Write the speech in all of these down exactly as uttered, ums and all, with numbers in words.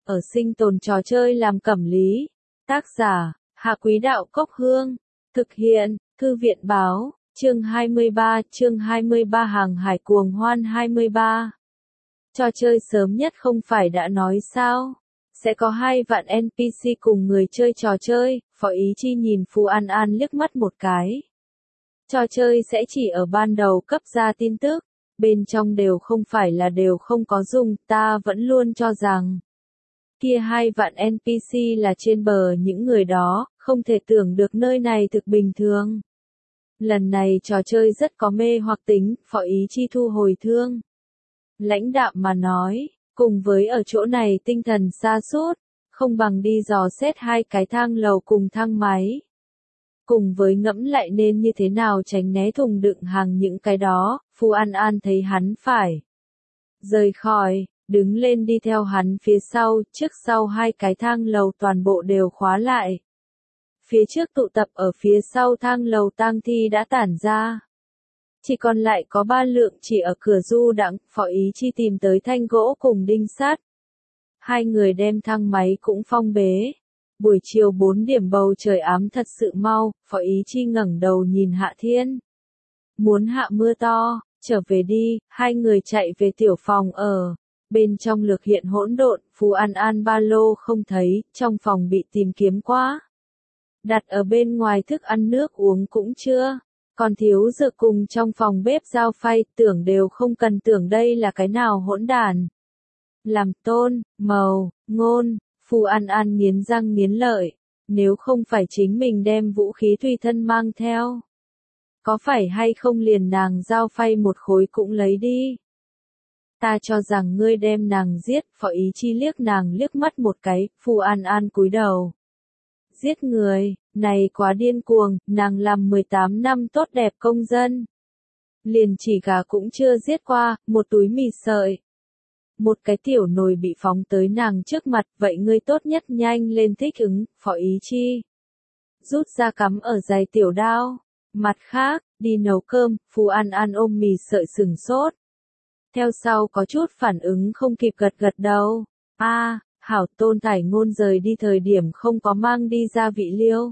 ở sinh tồn trò chơi làm cẩm lý. Tác giả, Hạ Quý Đạo Cốc Hương. Thực hiện, Thư viện Báo, chương hai mươi ba, chương hai mươi ba Hàng Hải Cuồng Hoan hai mươi ba. Trò chơi sớm nhất không phải đã nói sao? Sẽ có hai vạn en pê xê cùng người chơi trò chơi, Phó Ý Chi nhìn Phù An An liếc mắt một cái. Trò chơi sẽ chỉ ở ban đầu cấp ra tin tức, bên trong đều không phải là đều không có dùng, ta vẫn luôn cho rằng. Kia hai vạn en pê xê là trên bờ những người đó, không thể tưởng được nơi này thực bình thường. Lần này trò chơi rất có mê hoặc tính, Phó Ý Chi thu hồi thương. Lãnh đạm mà nói, cùng với ở chỗ này tinh thần sa sút, không bằng đi dò xét hai cái thang lầu cùng thang máy. Cùng với ngẫm lại nên như thế nào tránh né thùng đựng hàng những cái đó, Phù An An thấy hắn phải rời khỏi, đứng lên đi theo hắn phía sau, trước sau hai cái thang lầu toàn bộ đều khóa lại. Phía trước tụ tập ở phía sau thang lầu tang thi đã tản ra. Chỉ còn lại có ba lượng chỉ ở cửa du đãng, Phó Ý Chi tìm tới thanh gỗ cùng đinh sắt. Hai người đem thang máy cũng phong bế. Buổi chiều bốn điểm bầu trời ám thật sự mau, Phó Ý Chi ngẩng đầu nhìn Hạ Thiên. Muốn hạ mưa to, trở về đi, hai người chạy về tiểu phòng ở. Bên trong lược hiện hỗn độn, Phù An An ba lô không thấy, trong phòng bị tìm kiếm quá. Đặt ở bên ngoài thức ăn nước uống cũng chưa. Còn thiếu dược cùng trong phòng bếp giao phay, tưởng đều không cần tưởng đây là cái nào hỗn đàn. Làm tôn, màu, ngôn, Phù An An nghiến răng nghiến lợi, nếu không phải chính mình đem vũ khí tùy thân mang theo. Có phải hay không liền nàng giao phay một khối cũng lấy đi. Ta cho rằng ngươi đem nàng giết, Phó Ý Chi liếc nàng liếc mắt một cái, Phù An An cúi đầu. Giết người, này quá điên cuồng, nàng làm mười tám năm tốt đẹp công dân. Liền chỉ gà cũng chưa giết qua, một túi mì sợi. Một cái tiểu nồi bị phóng tới nàng trước mặt, vậy ngươi tốt nhất nhanh lên thích ứng, Phó Ý Chi. Rút ra cắm ở giày tiểu đao. Mặt khác, đi nấu cơm, Phù An An ôm mì sợi sừng sốt. Theo sau có chút phản ứng không kịp gật gật đầu. A, à, hảo Tôn Thải Ngôn rời đi thời điểm không có mang đi gia vị liêu.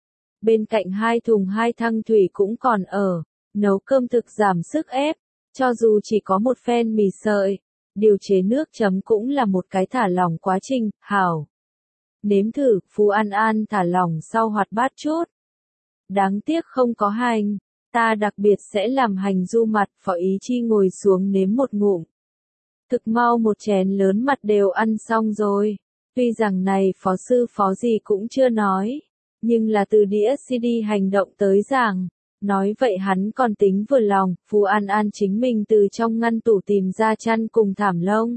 Bên cạnh hai thùng hai thăng thủy cũng còn ở, nấu cơm thực giảm sức ép, cho dù chỉ có một phen mì sợi, điều chế nước chấm cũng là một cái thả lỏng quá trình, hảo. Nếm thử, Phù An An thả lỏng sau hoạt bát chút. Đáng tiếc không có hành, ta đặc biệt sẽ làm hành du mặt, Phó Ý Chi ngồi xuống nếm một ngụm. Thực mau một chén lớn mặt đều ăn xong rồi, tuy rằng này phó sư phó gì cũng chưa nói, nhưng là từ đĩa xê đê hành động tới giảng, nói vậy hắn còn tính vừa lòng, Phù An An chính mình từ trong ngăn tủ tìm ra chăn cùng thảm lông.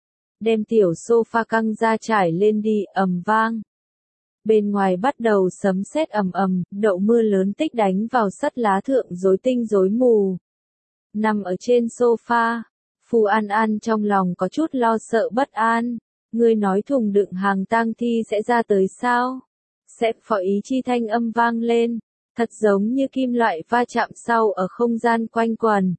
Đem tiểu sofa căng ra trải lên đi, ầm vang. Bên ngoài bắt đầu sấm sét ầm ầm, đậu mưa lớn tích đánh vào sắt lá thượng rối tinh rối mù. Nằm ở trên sofa, Phù An An trong lòng có chút lo sợ bất an. Ngươi nói thùng đựng hàng tang thi sẽ ra tới sao? Sẽ, Phó Ý Chi thanh âm vang lên, thật giống như kim loại va chạm sau ở không gian quanh quần.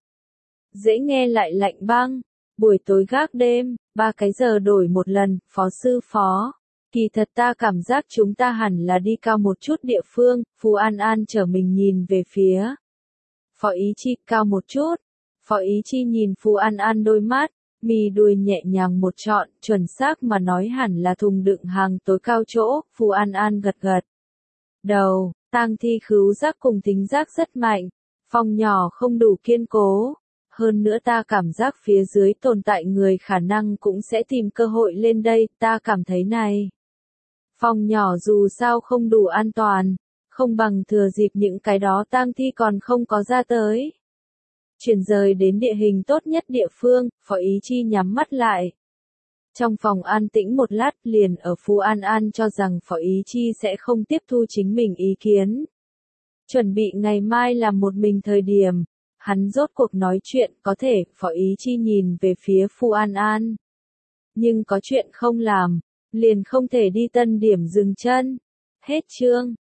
Dễ nghe lại lạnh băng, buổi tối gác đêm, ba cái giờ đổi một lần, Phó sư phó. Kỳ thật ta cảm giác chúng ta hẳn là đi cao một chút địa phương, Phù An An trở mình nhìn về phía. Phó Ý Chi cao một chút, Phó Ý Chi nhìn Phù An An đôi mắt, mì đuôi nhẹ nhàng một trọn, chuẩn xác mà nói hẳn là thùng đựng hàng tối cao chỗ, Phù An An gật gật. Đầu, tang thi khứu giác cùng tính giác rất mạnh, phòng nhỏ không đủ kiên cố. Hơn nữa ta cảm giác phía dưới tồn tại người khả năng cũng sẽ tìm cơ hội lên đây, ta cảm thấy này. Phòng nhỏ dù sao không đủ an toàn, không bằng thừa dịp những cái đó tang thi còn không có ra tới. Chuyển rời đến địa hình tốt nhất địa phương, Phó Ý Chi nhắm mắt lại. Trong phòng an tĩnh một lát liền ở Phù An An cho rằng Phó Ý Chi sẽ không tiếp thu chính mình ý kiến. Chuẩn bị ngày mai làm một mình thời điểm, hắn rốt cuộc nói chuyện có thể, Phó Ý Chi nhìn về phía Phù An An. Nhưng có chuyện không làm, liền không thể đi tân điểm dừng chân. Hết chương.